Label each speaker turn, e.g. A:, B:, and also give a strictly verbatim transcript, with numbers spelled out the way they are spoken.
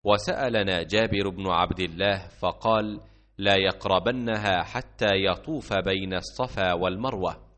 A: وسألنا جابر بن عبد الله فقال: لا يقربنها حتى يطوف بين الصفا والمروة.